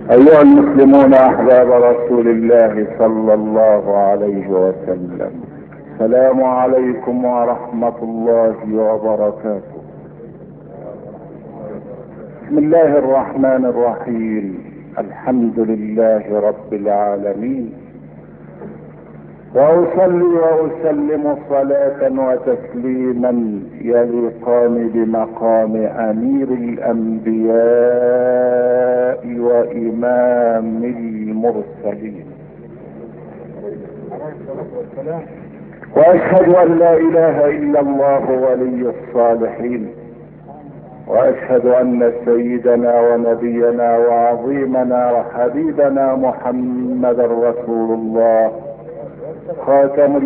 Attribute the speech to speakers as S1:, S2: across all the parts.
S1: أيها المسلمون أحباب رسول الله صلى الله عليه وسلم، السلام عليكم ورحمة الله وبركاته. بسم الله الرحمن الرحيم، الحمد لله رب العالمين، وأصلي وأسلم صلاة وتسليما يليقان بمقام أمير الأنبياء وإمام المرسلين، وأشهد أن لا إله إلا الله ولي الصالحين، وأشهد أن سيدنا ونبينا وعظيمنا وحبيبنا محمد رسول الله خاتم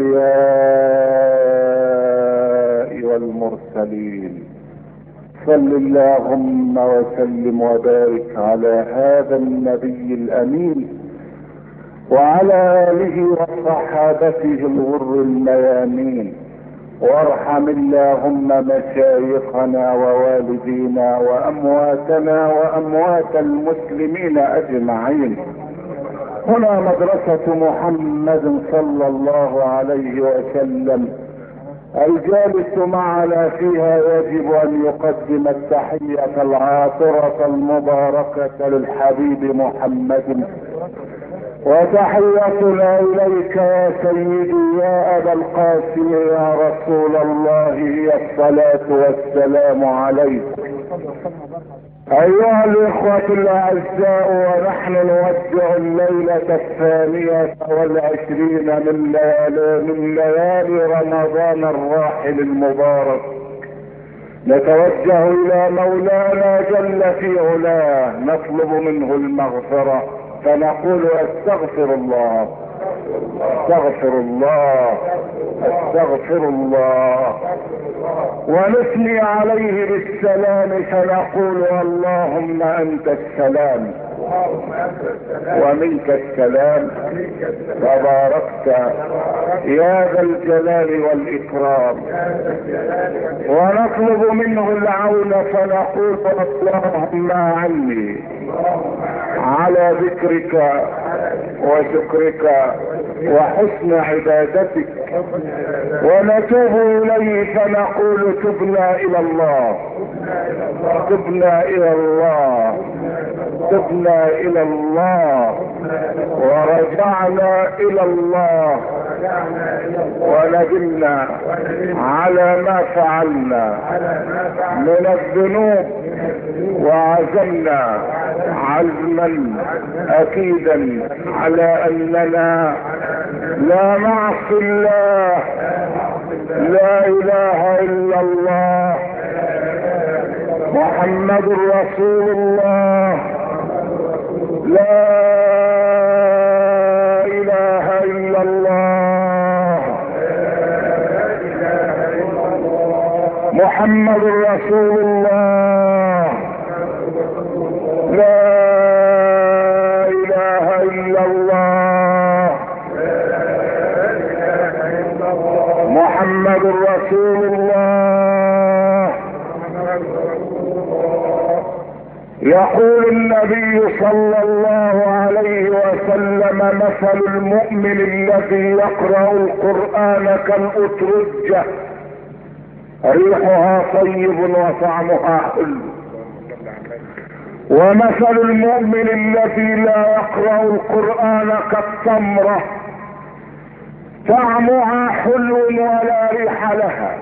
S1: الأنبياء والمرسلين. صل اللهم وسلم وبارك على هذا النبي الأمين وعلى آله وصحابته الغر الميامين، وارحم اللهم مشايخنا ووالدينا وأمواتنا وأموات المسلمين أجمعين. هنا مدرسة محمد صلى الله عليه وسلم، الجالس معنا فيها يجب أن يقدم التحية العاطرة المباركة للحبيب محمد، وتحيتنا إليك يا سيدي يا أبا القاسم يا رسول الله هي الصلاة والسلام عليك. أيها الإخوة الأعزاء، ونحن نودع الليلة 22 من ليالي رمضان الراحل المبارك، نتوجه إلى مولانا جل في علاه نطلب منه المغفرة، فنقول استغفر الله استغفر الله استغفر الله، ونثني عليه بالسلام فنقول اللهم انت السلام ومنك السلام تباركت يا ذا الجلال والاكرام، ونطلب منه العون فنقول اللهم اعني على ذكرك وشكرك وحسن عبادتك، ونتوب اليه فنقول تبنا الى الله تبنا الى الله تبنا الى الله ورجعنا الى الله، وندمنا على ما فعلنا من الذنوب، وعزمنا عزما اكيدا على اننا لا نعصي الله، لا اله الا الله، محمد رسول الله، لا اله الا الله، محمد رسول الله، لا اله الا الله، محمد رسول الله. يقول النبي صلى الله عليه وسلم مثل المؤمن الذي يقرأ القرآن كالأترجة ريحها طيب وطعمها حلو، ومثل المؤمن الذي لا يقرأ القرآن كالتمرة طعمها حلو ولا ريح لها،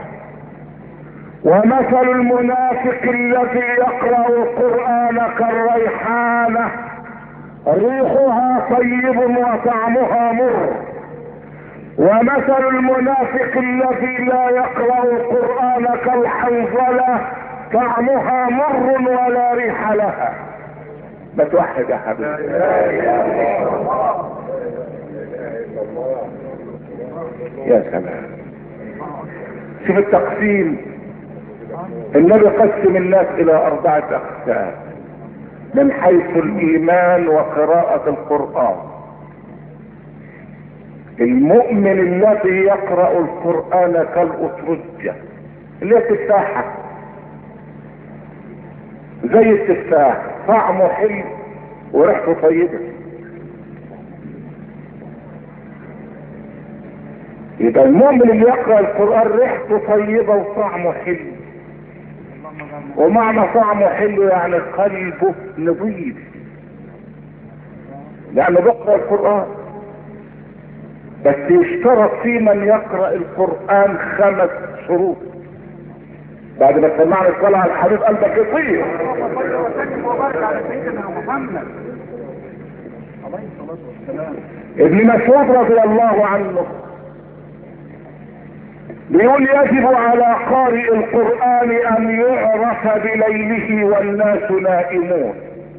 S1: ومثل المنافق الذي يقرأ القرآن كالريحانة ريحها طيب وطعمها مر، ومثل المنافق الذي لا يقرأ القرآن كالحنظلة طعمها مر ولا ريح لها. بتوحد يا حبيبي، يا سلام. شوف التقسيم، النبي قسم الناس الى 4 اقسام من حيث الايمان وقراءة القرآن. المؤمن الذي يقرأ القرآن كالأترجة اللي هي التفاحة، زي التفاح طعمه حلو وريحته طيبة. يبقى المؤمن اللي يقرأ القرآن ريحته طيبة وطعمه حلو. ومعنى طعمه حلو يعني قلبه نظيف، لأنه بيقرأ القرآن. بس يشترط في من يقرأ القرآن 5 شروط. بعد ما سمعنا الصلاة على الحبيب قلبك يطير. ابن مسعود رضي الله عنه بيقول يجب على قارئ القرآن ان يعرف بليله والناس نائمون،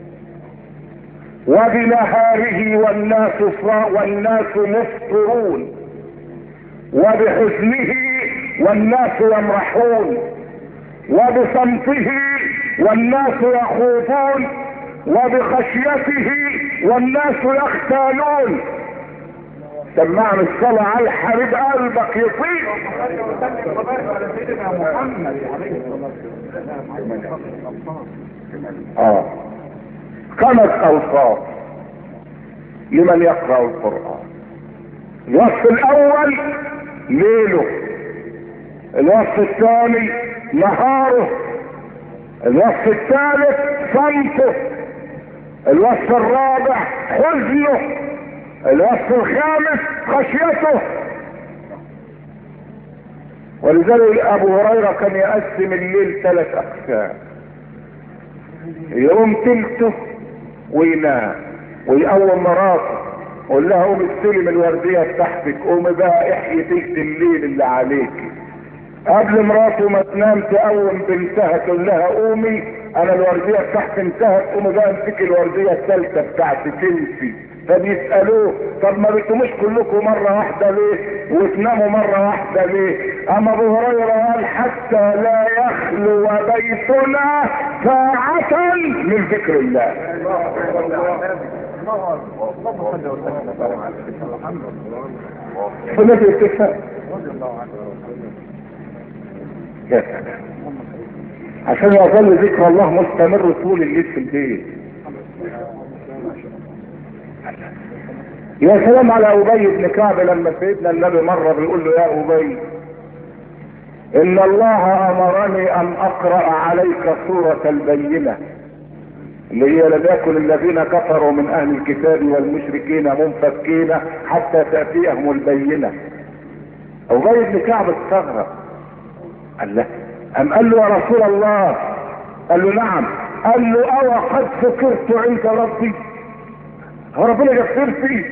S1: وبنهاره والناس مفطرون، وبحزنه والناس يمرحون، وبصمته والناس يخوضون، وبخشيته والناس يختالون. سمعنا الصلاة على الحبيب قلبك يطير. خمس اوصاف لمن يقرأ القرآن. الوصف الاول ليله، الوصف الثاني نهاره، الوصف الثالث صمته، الوصف الرابع حزنه، الوصف الخامس خشيته. ولذلك ابو هريرة كان يقسم الليل 3 اقسام، يقوم تلته وينام ويقوم مراته قول لها قومي استلم الوردية بتاعتك، قومي بقى احيي تلت الليل اللي عليك. قبل مراته ما تنام تقوم بنتها تقول لها قومي انا الوردية بتاعتي انتهت، قومي بقى امسكي الوردية الثالثة بتاعتك انتي. فبيسألوه طب ما بتقوموش كلكم مرة واحدة ليه وتناموا مرة واحدة ليه؟ اما ابو هريرة قال حتى لا يخلو بيتنا ساعة من ذكر الله. فالنبي اتفق عشان يظل ذكر الله مستمر طول الليل في البيت. يا سلام على ابي بن كعب لما سيدنا النبي مرة بيقول له يا ابي ان الله امرني ان اقرأ عليك سورة البينة اللي هي لم يكن الذين كفروا من اهل الكتاب والمشركين منفكين حتى تأتيهم البينة. ابي بن كعب استغرب قال له قال له يا رسول الله، قال له نعم، قال له او قد ذكرت عند ربي، هو ربنا يغفرتي؟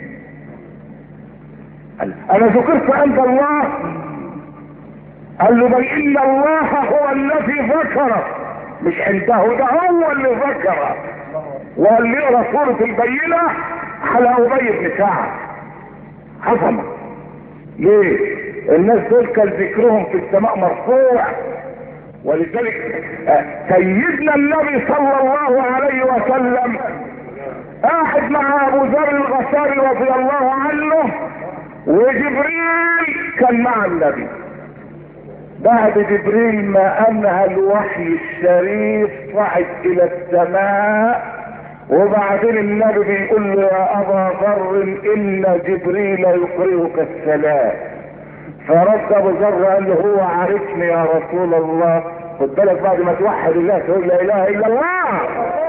S1: قال انا ذكرت عند الله؟ قال له بل ان الله هو الذي ذكره، مش عنده، ده هو اللي ذكره. وقال لي اقرا سورة البينة على ابي بن كعب حصمه. ليه؟ الناس دول كان ذكرهم في السماء مرفوع. ولذلك سيدنا النبي صلى الله عليه وسلم قاعد مع ابو ذر الغفاري رضي الله عنه، وجبريل كان مع النبي. بعد جبريل ما انهى الوحي الشريف صعد الى السماء، وبعدين النبي بيقول له يا ابا ذر ان جبريل يقرئك السلام. فرد ابو ذر قال له هو عارفني يا رسول الله. خد بالك بعد ما توحد الله تقول لا اله الا الله.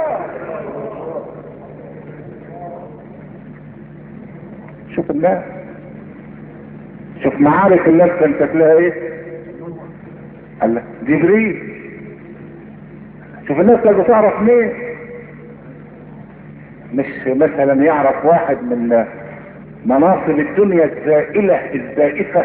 S1: شوف الناس، شوف معارك الناس كانت تلاقي ايه؟ قال لك جبريل. شوف الناس كانت بتعرف مين؟ مش مثلا يعرف واحد من مناصب الدنيا الزائلة الزائفة،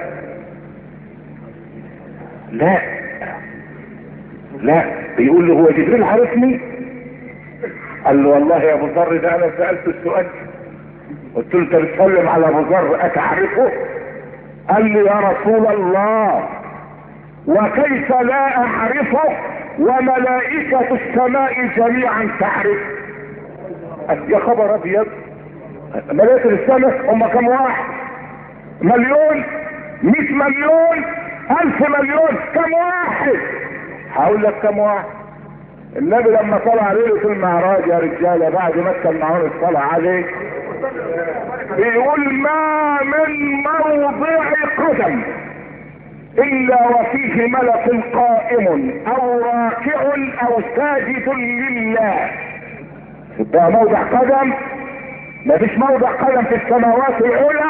S1: لا بيقول له هو جبريل عارفني؟ قال له والله يا ابو ذر ده انا سألته السؤال، قلت له انت بتسلم على ابو ذر اتعرفه؟ قال لي يا رسول الله وكيف لا اعرفه وملائكة السماء جميعا تعرف. يا خبر ابيض، ملائكة السماء هم كم واحد؟ مليون، 100 مليون، 1000 مليون، كم واحد؟ هقول لك كم واحد. النبي لما طلع ليلة المعراج يا رجالة بعد ما كان معون الصلاة عليه بيقول ما من موضع قدم الا وفيه ملك قائم او راكع او ساجد لله. ده موضع قدم، مفيش موضع قدم في السماوات العلى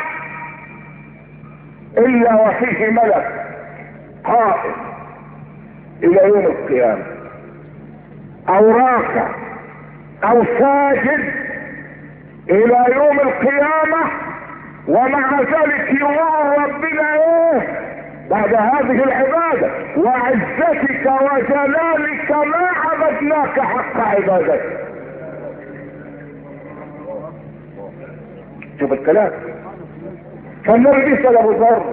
S1: الا وفيه ملك قائم الى يوم القيامة او راكع او ساجد الى يوم القيامة. ومع ذلك يقول ربنا ايه بعد هذه العبادة وعزتك وجلالك ما عبدناك حق عبادتك. شوف الكلام. فالنبي بيسأل ابو ذر،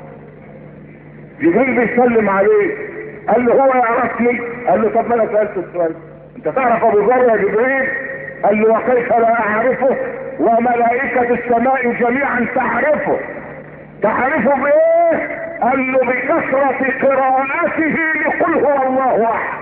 S1: جبريل بيسلم عليه قال له هو يعرفني؟ قال له طب ما انا سألت السؤال، انت تعرف ابو ذر يا جبريل؟ قال له وكيف لا اعرفه وملائكة السماء جميعا تعرفه. تعرفه بايه؟ قال له بكثرة قراءته لقل هو الله احد.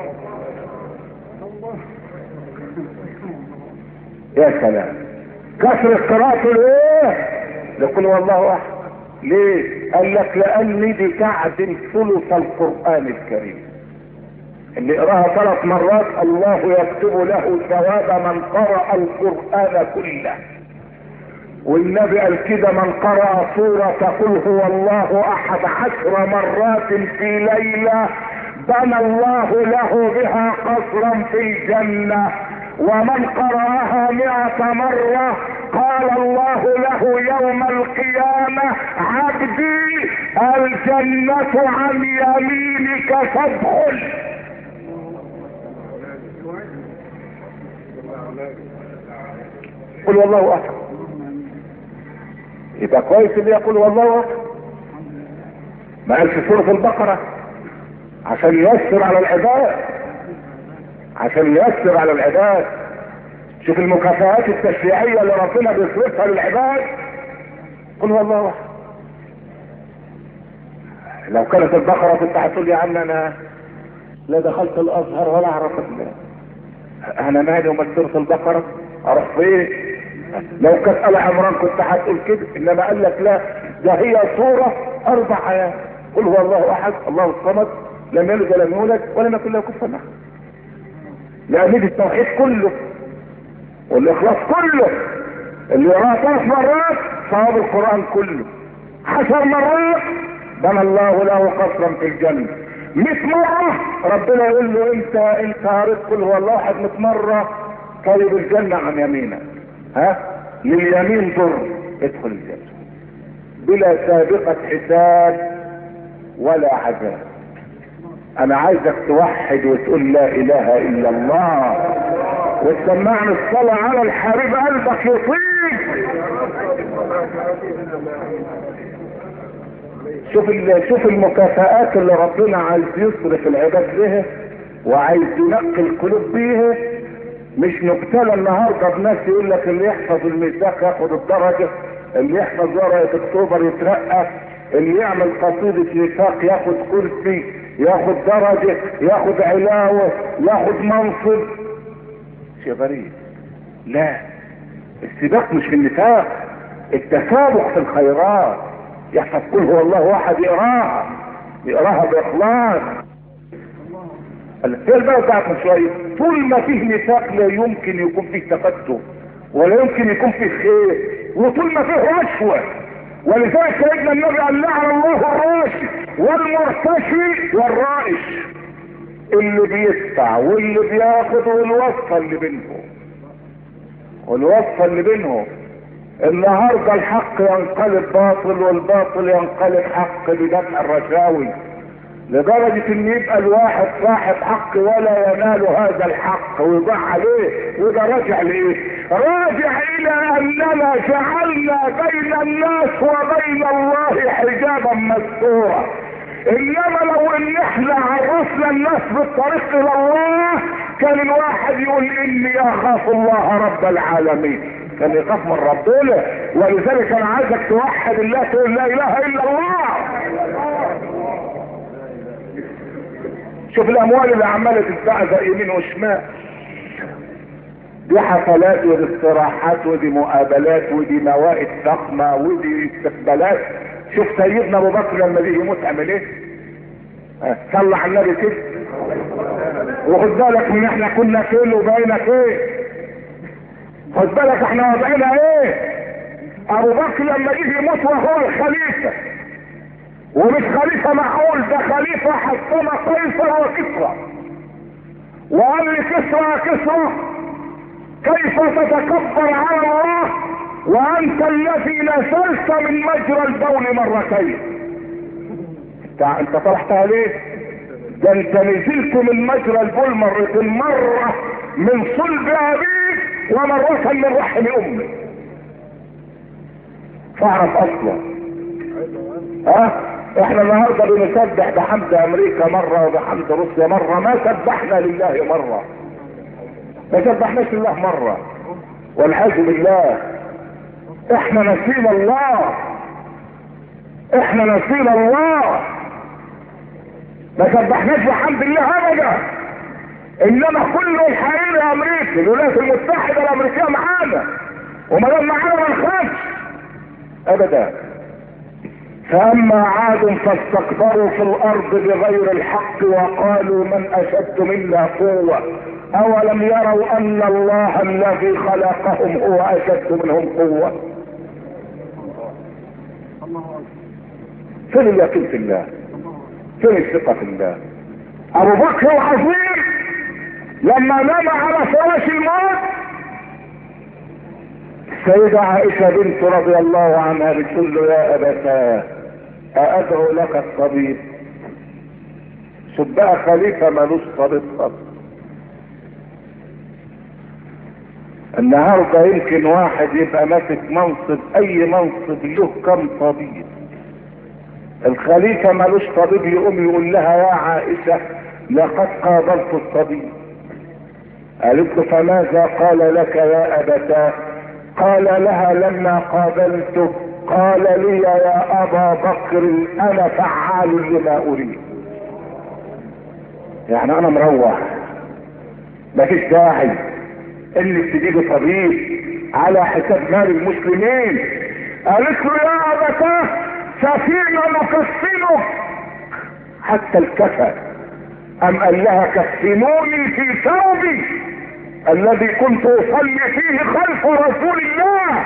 S1: يا سلام، كثرة قراءته لايه؟ لقل هو الله احد. ليه؟ قال لك لاني بتعدل ثلث القرآن الكريم. اللي يقراها 3 مرات الله يكتب له ثواب من قرأ القرآن كله. والنبي قال كده من قرأ سورة قل هو الله احد 10 مرات في ليلة بنى الله له بها قصرا في الجنة. ومن قرأها 100 مرة قال الله له يوم القيامة عبدي الجنة عن يمينك فادخل. قل والله احد. يبقى كويس اللي يقول والله احد. ما قالش سورة البقرة عشان ييسر على العباد، عشان ييسر على العباد. شوف المكافآت التشريعية اللي ربنا بيصرفها للعباد. قل والله احد. لو كانت البقرة كنت هتقول يا عم انا لا دخلت الازهر ولا اعرف انا مالي وما سورة البقرة اروح فين؟ لو كانت آل عمران كنت هتقول كده، انما قال لك لا، ده هي سورة 4 آيات. قل هو الله احد الله الصمد لم يلد ولم يولد ولم يكن له كفوا احد. لان دي التوحيد كله والاخلاص كله. اللي يقرأ 3 مرات صواب القرآن كله. 10 مرات بنى الله له قصرا في الجنة. 100 مرة ربنا يقول له انت قريت قل هو الله احد 100 مرة طيب الجنة عن يمينك، ها لليمين ضر ادخل الجنة بلا سابقة حساب ولا عذاب. انا عايزك توحد وتقول لا اله الا الله وتسمعني الصلاة على الحبيب قلبك يطيب. شوف المكافآت اللي ربنا عايز يصرف العباد بها وعايز ينقي القلوب بيها. مش نبتلى النهارده بناس يقول لك اللي يحفظ الميثاق ياخد الدرجه، اللي يحفظ ورقه اكتوبر يترقى، اللي يعمل قصيده ميثاق ياخد كرسي، ياخد درجه، ياخد علاوه، ياخد منصب. شيء غريب. لا، السباق مش في النفاق، التسابق في الخيرات. يحفظ قل هو الله واحد يقراها باخلاص. هي البلد بتاعت من شويه طول ما فيه نفاق لا يمكن يكون فيه تقدم ولا يمكن يكون فيه خير، وطول ما فيه رشوه. ولذلك سيدنا النبي قال لعن الله الراشي والمرتشي والرائش. اللي بيدفع واللي بياخد والوصفه اللي بينهم. النهارده الحق ينقلب باطل والباطل ينقلب حق بدفع الرشاوي، لدرجة ان يبقى الواحد صاحب حق ولا ينال هذا الحق ويضيع عليه. وده راجع لايه؟ راجع الى اننا جعلنا بين الناس وبين الله حجابا مستورا. انما لو ان احنا عرفنا الناس بالطريق الى الله كان الواحد يقول اني اخاف الله رب العالمين، كان يخاف من ربنا. ولذلك انا عايزك توحد الله تقول لا اله الا الله. شوف الاموال اللي عماله تتزعزع يمين وشمال، دي حفلات ودي استراحات ودي مقابلات ودي موائد ضخمه ودي استقبالات. شوف سيدنا ابو بكر لما جه يموت عمل ايه؟ صلى على النبي كده. وخد بالك من احنا كنا فين وبقينا فين. خد بالك احنا وضعنا ايه. ابو بكر لما جه يموت وهو الخليفه، ومش خليفه معقول، ده خليفه حكم قيصر وكسرى، وقال لكسرى كسرى كيف تتكبر على الله وانت الذي نزلت من مجرى البول مرتين. انت طرحتها ليه؟ ده انت نزلت من مجرى البول مرتين، مرة من صلب ابيك ومرة من رحم امك. فاعرف اصلا احنا النهارده بنسبح بحمد امريكا مرة وبحمد روسيا مرة، ما سبحنا لله مرة، ما سبحناش لله مرة، والعياذ بالله. احنا نسينا الله، احنا نسينا الله، ما سبحناش بحمد الله ابدا. انما كل الحقيقة الامريكي، الولايات المتحدة الامريكية معانا، وما دام معانا ما نخافش ابدا. فاما عاد فاستكبروا في الارض بغير الحق وقالوا من اشد منا قوة اولم يروا ان الله الذي خلقهم هو اشد منهم قوة. فين اليقين في الله؟ فين الثقة في الله؟ ابو بكر العظيم لما نام على فراش الموت، السيدة عائشة بنت رضي الله عنها بتقول له يا ابتاه أأدعو لك الطبيب؟ شوف بقى خليفة مالوش طبيب خالص. النهارده يمكن واحد يبقى ماسك منصب، اي منصب له كم طبيب. الخليفة مالوش طبيب، يقوم يقول لها يا عائشة لقد قابلت الطبيب. قالت له فماذا قال لك يا ابتاه؟ قال لها لما قابلته قال لي يا ابا بكر انا فعال لما اريد. يعني انا مروح، مفيش داعي انك تجيب طبيب على حساب مال المسلمين. قالت له يا ابتاه سفينة نكفنك حتى الكفن. ام قال لها كفنوني في ثوبي الذي كنت اصلي فيه خلف رسول الله.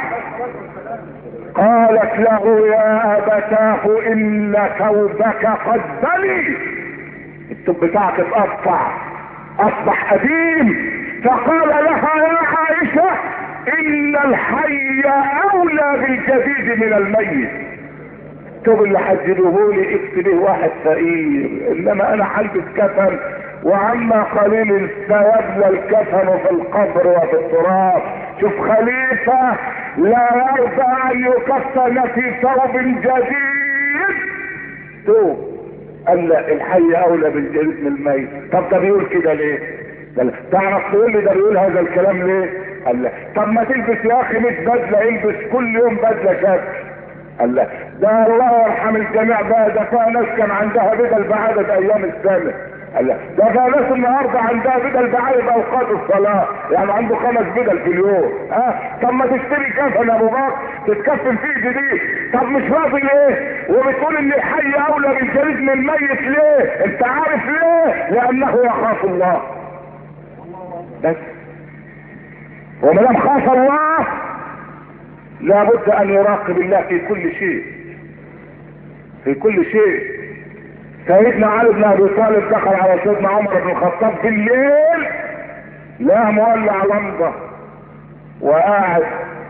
S1: قالت له يا ابتاه ان ثوبك قد بلي، الثوب بتاعك اتقطع اصبح قديم. فقال لها يا عائشة ان الحي اولى بالجديد من الميت. الثوب اللي حجبهولي اكتبه واحد فقير، انما انا هلبس كفن وعما قليل سيبلى الكفن في القبر وفي التراب. شوف خليفة لا يرضى ان يكفن في ثوب جديد. ثوب قال لا، الحي اولى بالجديد من الميت. طب ده بيقول كده ليه؟ تعرف تقول لي ده بيقول هذا الكلام ليه؟ قال لا. طب ما تلبس يا اخي 100 بدله، البس كل يوم بدله شكل. قال لا، ده الله يرحم الجميع بقى، ده فيها ناس كان عندها بدل بعدد ايام السنه. قال لا، ده فيها ناس النهارده عندها بدل بعدد اوقات الصلاه، يعني عنده 5 بدل في اليوم. طب ما تشتري كفن يا ابو بكر تتكفن فيه جديد. طب مش راضي ليه؟ وبتقول ان الحي اولى بالجديد من الميت ليه؟ انت عارف ليه؟ لانه يخاف الله بس. وما دام خاف الله لابد ان يراقب الله في كل شيء، في كل شيء. سيدنا علي بن ابي طالب دخل على سيدنا عمر بن الخطاب بالليل، لا مولع لمبه وقاعد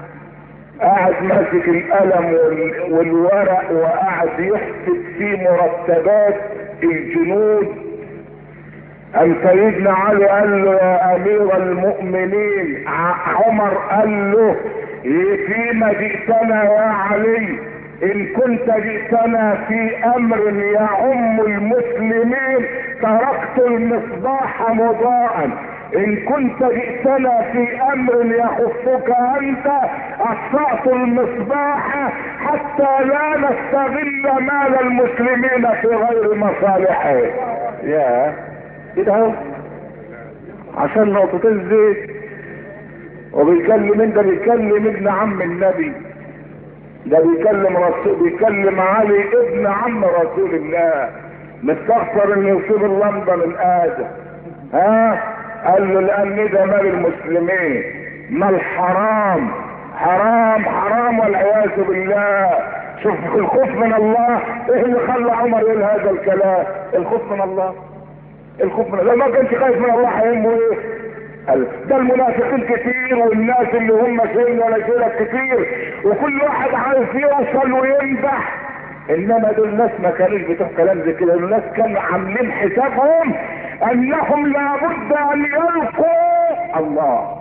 S1: ماسك القلم والورق وقاعد يحسب في مرتبات الجنود. ام سيدنا علي قال له يا امير المؤمنين، عمر قال له فيما جئتنا يا علي؟ ان كنت جئتنا في امر يعم المسلمين تركت المصباح مضاء، ان كنت جئتنا في امر يخصك انت اطفأت المصباح حتى لا نستغل مال المسلمين في غير مصالحه. يا كده اهو عشان نقطتين زيت. وبيكلم من ده؟ بيكلم ابن عم النبي، ده بيكلم علي ابن عم رسول الله، مستخسر انه يصيب اللمضه من ادم. قال له لان ده مال المسلمين، مال حرام حرام حرام والعياذ بالله. شوف الخوف من الله، ايه اللي خلى عمر يقول هذا الكلام؟ الخوف من الله، الخوف من الله. لو ما كانش خايف من الله هيهمه ايه؟ ده المنافقين كتير، والناس اللي هم شايلين ولا شايلك كتير، وكل واحد عايز يوصل ويمدح. انما دول الناس ما كانوش بتوع كلام زي كده، الناس كانوا عاملين حسابهم انهم لابد ان يلقوا الله،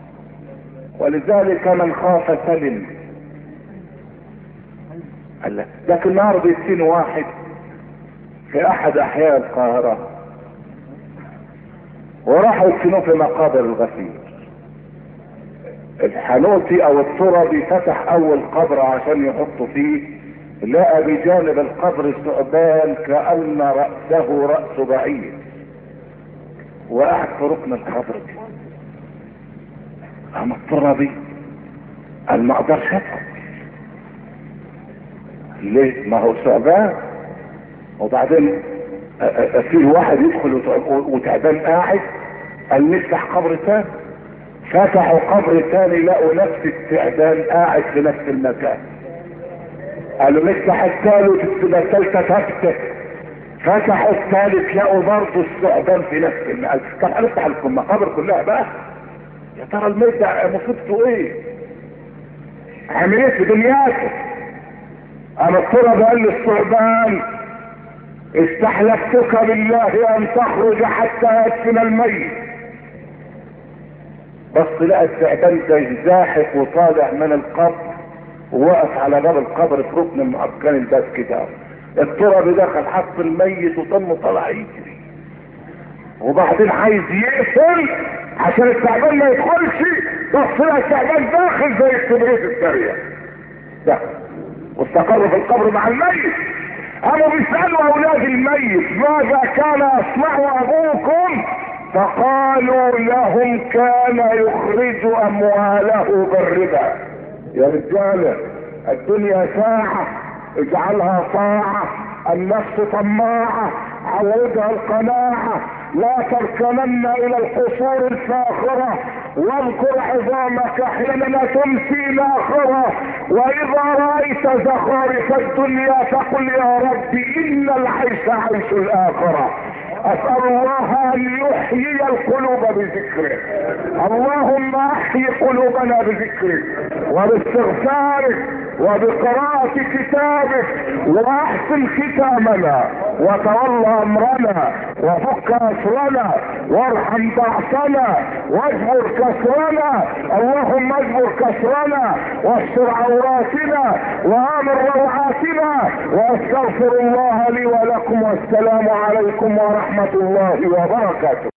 S1: ولذلك من خاف سلم. لكن النهارده يسين واحد في احد احياء القاهره وراحوا يسكنوه في مقابر الغفير. الحنوتي او التربي فتح اول قبر عشان يحطوا فيه، لقى بجانب القبر ثعبان كأن رأسه رأس بعير وقعد في ركن القبر دي. اما التربي قال ما اقدرش ادخل. ليه؟ ما هو ثعبان. وبعدين في واحد يدخل وتعبان قاعد، قال نفتح قبر ثاني. فتحوا قبر ثاني لقوا نفس التعبان قاعد في نفس المكان. قالوا نفتح الثالث، تبقى الثالثه تفتح. فتحوا الثالث لقوا برضه الثعبان في نفس المكان. طب هنفتح المقابر كلها بقى، يا ترى الميت مصيبته ايه؟ عامل ايه في دنياته؟ انا التراب قال للثعبان استحلفتك بالله ان تخرج حتى يدفن الميت. بس لقى الثعبان ده زاحف وطالع من القبر ووقف على باب القبر في ركن من اركان الباب كده. التراب دخل حط الميت وطنه طلع يجري، وبعدين عايز يقفل عشان الثعبان ما يدخلش، بس لقى الثعبان داخل زي الكبريت السريع دخل واستقر في القبر مع الميت. قاموا بيسألوا اولاد الميت ماذا كان يصنع ابوكم؟ فقالوا لهم كان يخرج امواله بالربا. يا رجاله الدنيا ساعة اجعلها طاعة، النفس طماعة عودها القناعة، لا تركنن الى القصور الفاخرة، واذكر عظامك حينما تمسي الاخرة، واذا رأيت زخارف الدنيا فقل يا رب ان العيش عيش الاخرة. اسأل الله ان يحيي القلوب بذكره. اللهم احيي قلوبنا بذكرك وباستغفارك وبقراءة كتابك، واحسن ختامنا وتولى امرنا وفك اسرنا وارحم ضعفنا واجبر كسرنا. اللهم اجبر كسرنا واستر عوراتنا وامن روعاتنا، واستغفر الله لي ولكم، والسلام عليكم ورحمة الله وبركاته.